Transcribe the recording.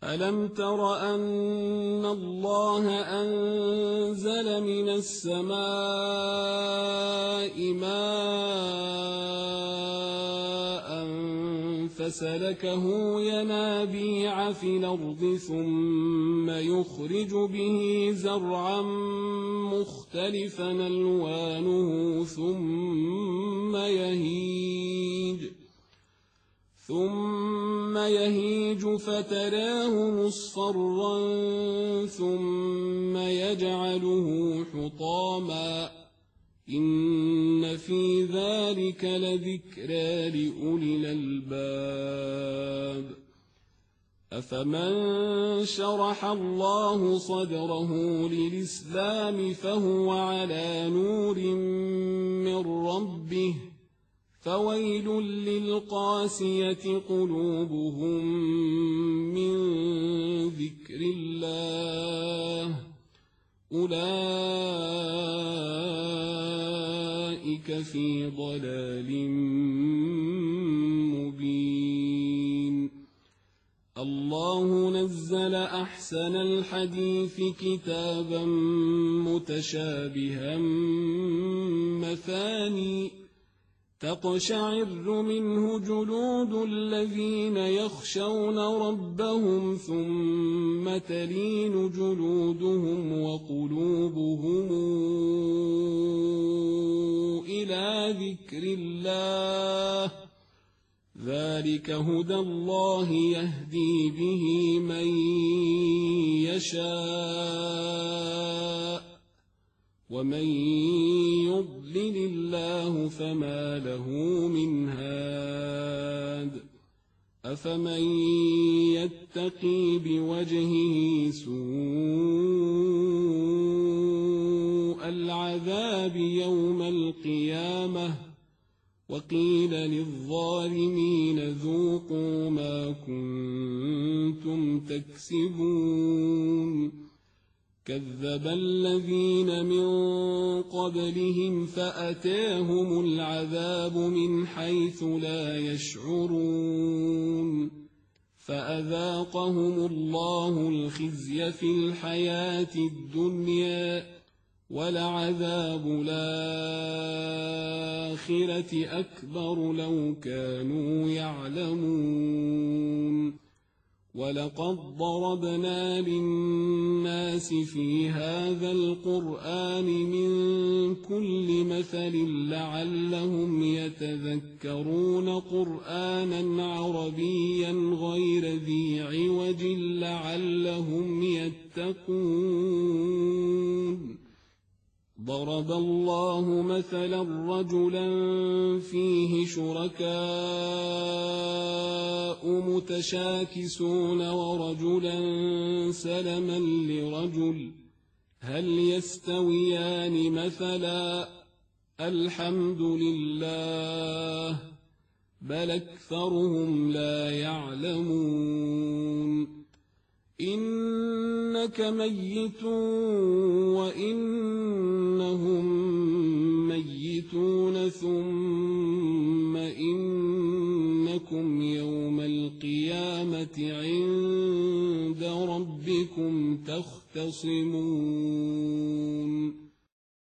ألم تر أن الله أنزل من السماء ماء فسلكه ينابيع في الأرض ثم يخرج به زرعا مختلفا ألوانه ثم يهيج فتراه مصفرا ثم يجعله حطاما إن في ذلك لذكرى لأولي الألباب أفمن شرح الله صدره للإسلام فهو على نور من ربه فويل للقاسية قلوبهم من ذكر الله أولئك في ضلال مبين الله نزل أحسن الحديث كتابا متشابها مثاني تقشعر منه جلود الذين يخشون ربهم ثم تلين جلودهم وقلوبهم إلى ذكر الله ذلك هدى الله يهدي به من يشاء ومن يضلل الله فما له من هاد أفمن يتقي بوجهه سوء العذاب يوم القيامة وقيل للظالمين ذوقوا ما كنتم تكسبون كذب الذين من قبلهم فأتاهم العذاب من حيث لا يشعرون فأذاقهم الله الخزي في الحياة الدنيا ولعذاب الآخرة أكبر لو كانوا يعلمون ولقد ضربنا للناس في هذا القرآن من كل مثل لعلهم يتذكرون قرآنا عربيا غير ذي عوج لعلهم يتقون ضرب الله مثلا رجلا فيه شركاء متشاكسون ورجلا سلما لرجل هل يستويان مثلا الحمد لله بل أكثرهم لا يعلمون إنك ميت وإنهم ميتون ثم إنكم يوم القيامة عند ربكم تختصمون